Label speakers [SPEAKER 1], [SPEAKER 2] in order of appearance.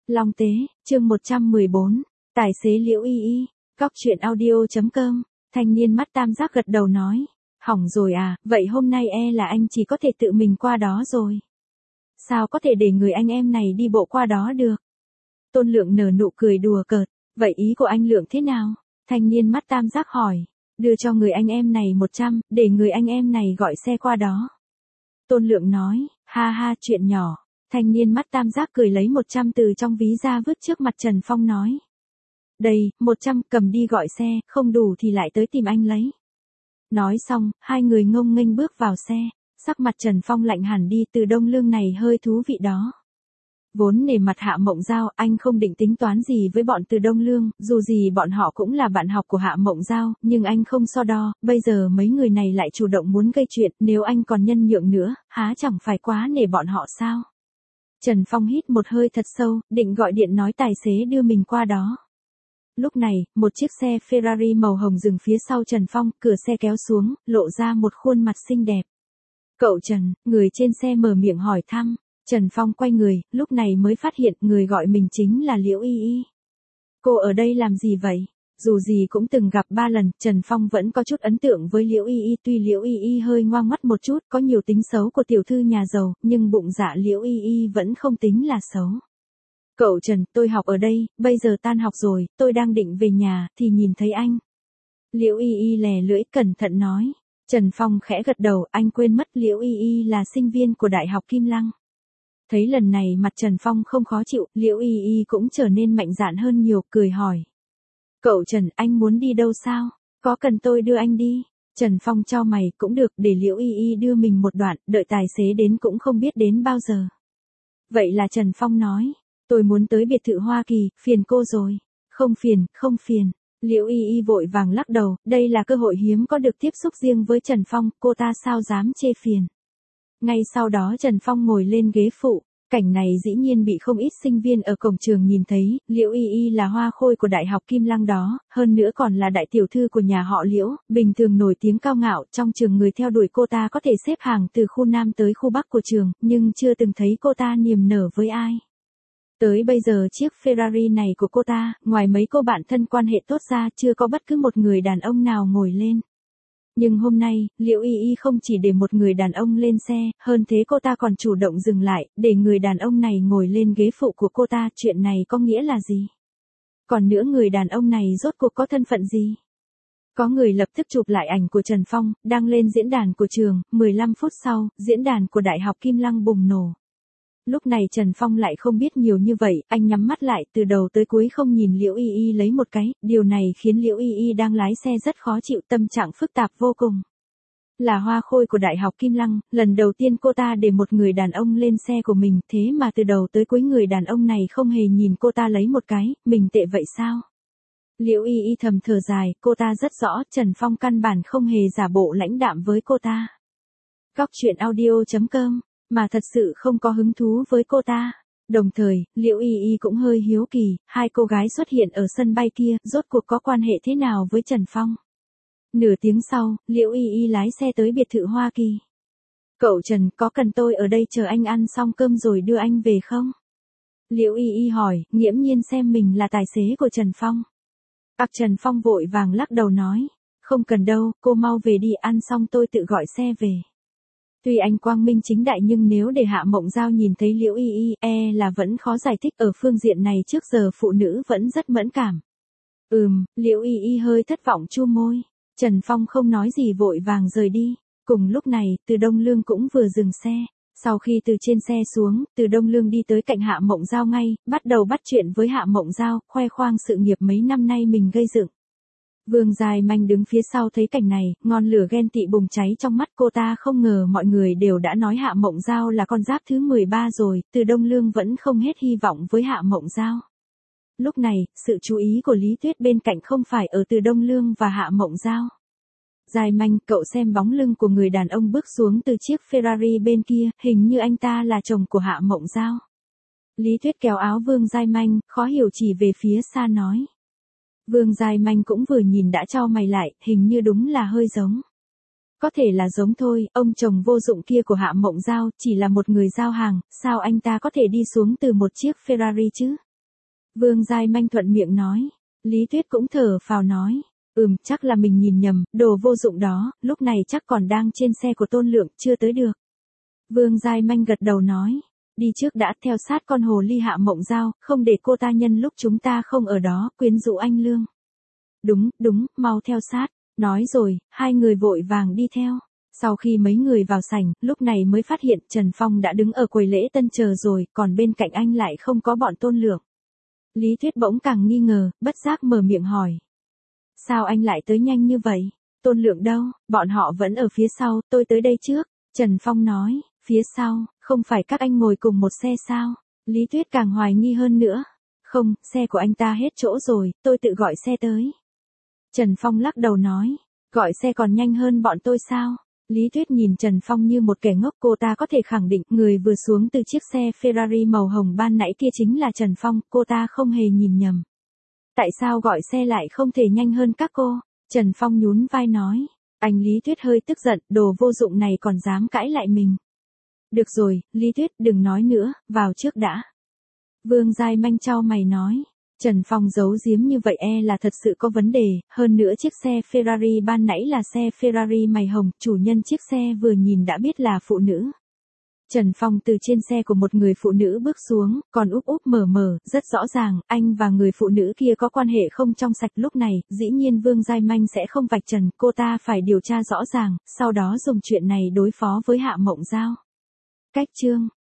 [SPEAKER 1] Long Tế, chương 114, tài xế Liễu Y Y, Góc Chuyện Audio.com, thanh niên mắt tam giác gật đầu nói, hỏng rồi à, vậy hôm nay là anh chỉ có thể tự mình qua đó rồi. Sao có thể để người anh em này đi bộ qua đó được? Tôn Lượng nở nụ cười đùa cợt, vậy ý của anh Lượng thế nào? Thanh niên mắt tam giác hỏi, đưa cho người anh em này 100, để người anh em này gọi xe qua đó. Tôn Lượng nói, ha ha chuyện nhỏ. Thanh niên mắt tam giác cười lấy 100 từ trong ví ra vứt trước mặt Trần Phong nói. Đây, 100 cầm đi gọi xe, không đủ thì lại tới tìm anh lấy. Nói xong, hai người ngông nghênh bước vào xe, sắc mặt Trần Phong lạnh hẳn đi, Từ Đông Lương này hơi thú vị đó. Vốn nể mặt Hạ Mộng Giao, anh không định tính toán gì với bọn Từ Đông Lương, dù gì bọn họ cũng là bạn học của Hạ Mộng Giao, nhưng anh không so đo, bây giờ mấy người này lại chủ động muốn gây chuyện, nếu anh còn nhân nhượng nữa, há chẳng phải quá nể bọn họ sao? Trần Phong hít một hơi thật sâu, định gọi điện nói tài xế đưa mình qua đó. Lúc này, một chiếc xe Ferrari màu hồng dừng phía sau Trần Phong, cửa xe kéo xuống, lộ ra một khuôn mặt xinh đẹp. Cậu Trần, người trên xe mở miệng hỏi thăm. Trần Phong quay người, lúc này mới phát hiện người gọi mình chính là Liễu Y Y. Cô ở đây làm gì vậy? Dù gì cũng từng gặp 3 lần, Trần Phong vẫn có chút ấn tượng với Liễu Y Y, tuy Liễu Y Y hơi ngoang mắt một chút, có nhiều tính xấu của tiểu thư nhà giàu, nhưng bụng dạ Liễu Y Y vẫn không tính là xấu. Cậu Trần, tôi học ở đây, bây giờ tan học rồi, tôi đang định về nhà, thì nhìn thấy anh. Liễu Y Y lè lưỡi cẩn thận nói. Trần Phong khẽ gật đầu, anh quên mất Liễu Y Y là sinh viên của Đại học Kim Lăng. Thấy lần này mặt Trần Phong không khó chịu, Liễu Y Y cũng trở nên mạnh dạn hơn nhiều, cười hỏi. Cậu Trần, anh muốn đi đâu sao? Có cần tôi đưa anh đi? Trần Phong chau mày, cũng được, để Liễu Y Y đưa mình một đoạn, đợi tài xế đến cũng không biết đến bao giờ. Vậy là Trần Phong nói, tôi muốn tới biệt thự Hoa Kỳ, phiền cô rồi. Không phiền, không phiền. Liễu Y Y vội vàng lắc đầu, đây là cơ hội hiếm có được tiếp xúc riêng với Trần Phong, cô ta sao dám chê phiền. Ngay sau đó Trần Phong ngồi lên ghế phụ, cảnh này dĩ nhiên bị không ít sinh viên ở cổng trường nhìn thấy, Liễu Y Y là hoa khôi của Đại học Kim Lăng đó, hơn nữa còn là đại tiểu thư của nhà họ Liễu, bình thường nổi tiếng cao ngạo, trong trường người theo đuổi cô ta có thể xếp hàng từ khu Nam tới khu Bắc của trường, nhưng chưa từng thấy cô ta niềm nở với ai. Tới bây giờ chiếc Ferrari này của cô ta, ngoài mấy cô bạn thân quan hệ tốt ra chưa có bất cứ một người đàn ông nào ngồi lên. Nhưng hôm nay, Liễu Y Y không chỉ để một người đàn ông lên xe, hơn thế cô ta còn chủ động dừng lại, để người đàn ông này ngồi lên ghế phụ của cô ta, chuyện này có nghĩa là gì? Còn nữa người đàn ông này rốt cuộc có thân phận gì? Có người lập tức chụp lại ảnh của Trần Phong, đăng lên diễn đàn của trường, 15 phút sau, diễn đàn của Đại học Kim Lăng bùng nổ. Lúc này Trần Phong lại không biết nhiều như vậy, anh nhắm mắt lại, từ đầu tới cuối không nhìn Liễu Y Y lấy một cái, điều này khiến Liễu Y Y đang lái xe rất khó chịu, tâm trạng phức tạp vô cùng. Là hoa khôi của Đại học Kim Lăng, lần đầu tiên cô ta để một người đàn ông lên xe của mình, thế mà từ đầu tới cuối người đàn ông này không hề nhìn cô ta lấy một cái, mình tệ vậy sao? Liễu Y Y thầm thở dài, cô ta rất rõ, Trần Phong căn bản không hề giả bộ lãnh đạm với cô ta. Góc Chuyện Audio.com, mà thật sự không có hứng thú với cô ta. Đồng thời, Liễu Y Y cũng hơi hiếu kỳ, hai cô gái xuất hiện ở sân bay kia, rốt cuộc có quan hệ thế nào với Trần Phong. Nửa tiếng sau, Liễu Y Y lái xe tới biệt thự Hoa Kỳ. Cậu Trần, có cần tôi ở đây chờ anh ăn xong cơm rồi đưa anh về không? Liễu Y Y hỏi, nghiễm nhiên xem mình là tài xế của Trần Phong. Trần Phong vội vàng lắc đầu nói, không cần đâu, cô mau về đi, ăn xong tôi tự gọi xe về. Tuy anh quang minh chính đại nhưng nếu để Hạ Mộng Giao nhìn thấy Liễu Y Y, là vẫn khó giải thích, ở phương diện này trước giờ phụ nữ vẫn rất mẫn cảm. Liễu Y Y hơi thất vọng chu môi. Trần Phong không nói gì vội vàng rời đi. Cùng lúc này, Từ Đông Lương cũng vừa dừng xe. Sau khi từ trên xe xuống, Từ Đông Lương đi tới cạnh Hạ Mộng Giao ngay, bắt đầu bắt chuyện với Hạ Mộng Giao, khoe khoang sự nghiệp mấy năm nay mình gây dựng. Vương Dài Manh đứng phía sau thấy cảnh này, ngọn lửa ghen tị bùng cháy trong mắt cô ta, không ngờ mọi người đều đã nói Hạ Mộng Giao là con giáp thứ 13 rồi, Từ Đông Lương vẫn không hết hy vọng với Hạ Mộng Giao. Lúc này, sự chú ý của Lý Tuyết bên cạnh không phải ở Từ Đông Lương và Hạ Mộng Giao. Dài Manh, cậu xem bóng lưng của người đàn ông bước xuống từ chiếc Ferrari bên kia, hình như anh ta là chồng của Hạ Mộng Giao. Lý Tuyết kéo áo Vương Dài Manh, khó hiểu chỉ về phía xa nói. Vương Dài Manh cũng vừa nhìn đã chau mày lại, hình như đúng là hơi giống. Có thể là giống thôi, ông chồng vô dụng kia của Hạ Mộng Giao chỉ là một người giao hàng, sao anh ta có thể đi xuống từ một chiếc Ferrari chứ? Vương Giai Manh thuận miệng nói. Lý Tuyết cũng thở phào nói. Chắc là mình nhìn nhầm, đồ vô dụng đó, lúc này chắc còn đang trên xe của Tôn Lượng, chưa tới được. Vương Giai Manh gật đầu nói. Đi trước đã, theo sát con hồ ly Hạ Mộng Giao, không để cô ta nhân lúc chúng ta không ở đó, quyến rũ anh Lương. Đúng, mau theo sát. Nói rồi, hai người vội vàng đi theo. Sau khi mấy người vào sảnh, lúc này mới phát hiện Trần Phong đã đứng ở quầy lễ tân chờ rồi, còn bên cạnh anh lại không có bọn Tôn Lượng. Lý Tuyết bỗng càng nghi ngờ, bất giác mở miệng hỏi. Sao anh lại tới nhanh như vậy? Tôn Lượng đâu? Bọn họ vẫn ở phía sau, tôi tới đây trước. Trần Phong nói, phía sau, không phải các anh ngồi cùng một xe sao? Lý Tuyết càng hoài nghi hơn nữa. Không, xe của anh ta hết chỗ rồi, tôi tự gọi xe tới. Trần Phong lắc đầu nói, gọi xe còn nhanh hơn bọn tôi sao? Lý Tuyết nhìn Trần Phong như một kẻ ngốc, cô ta có thể khẳng định người vừa xuống từ chiếc xe Ferrari màu hồng ban nãy kia chính là Trần Phong, cô ta không hề nhìn nhầm. Tại sao gọi xe lại không thể nhanh hơn các cô? Trần Phong nhún vai nói. Anh Lý Tuyết hơi tức giận, đồ vô dụng này còn dám cãi lại mình. Được rồi, Lý Tuyết đừng nói nữa, vào trước đã. Vương Giai Manh chau mày nói. Trần Phong giấu giếm như vậy là thật sự có vấn đề, hơn nữa chiếc xe Ferrari ban nãy là xe Ferrari màu hồng, chủ nhân chiếc xe vừa nhìn đã biết là phụ nữ. Trần Phong từ trên xe của một người phụ nữ bước xuống, còn úp mở, rất rõ ràng, anh và người phụ nữ kia có quan hệ không trong sạch lúc này, dĩ nhiên Vương Giai Manh sẽ không vạch trần, cô ta phải điều tra rõ ràng, sau đó dùng chuyện này đối phó với Hạ Mộng Giao. Cách chương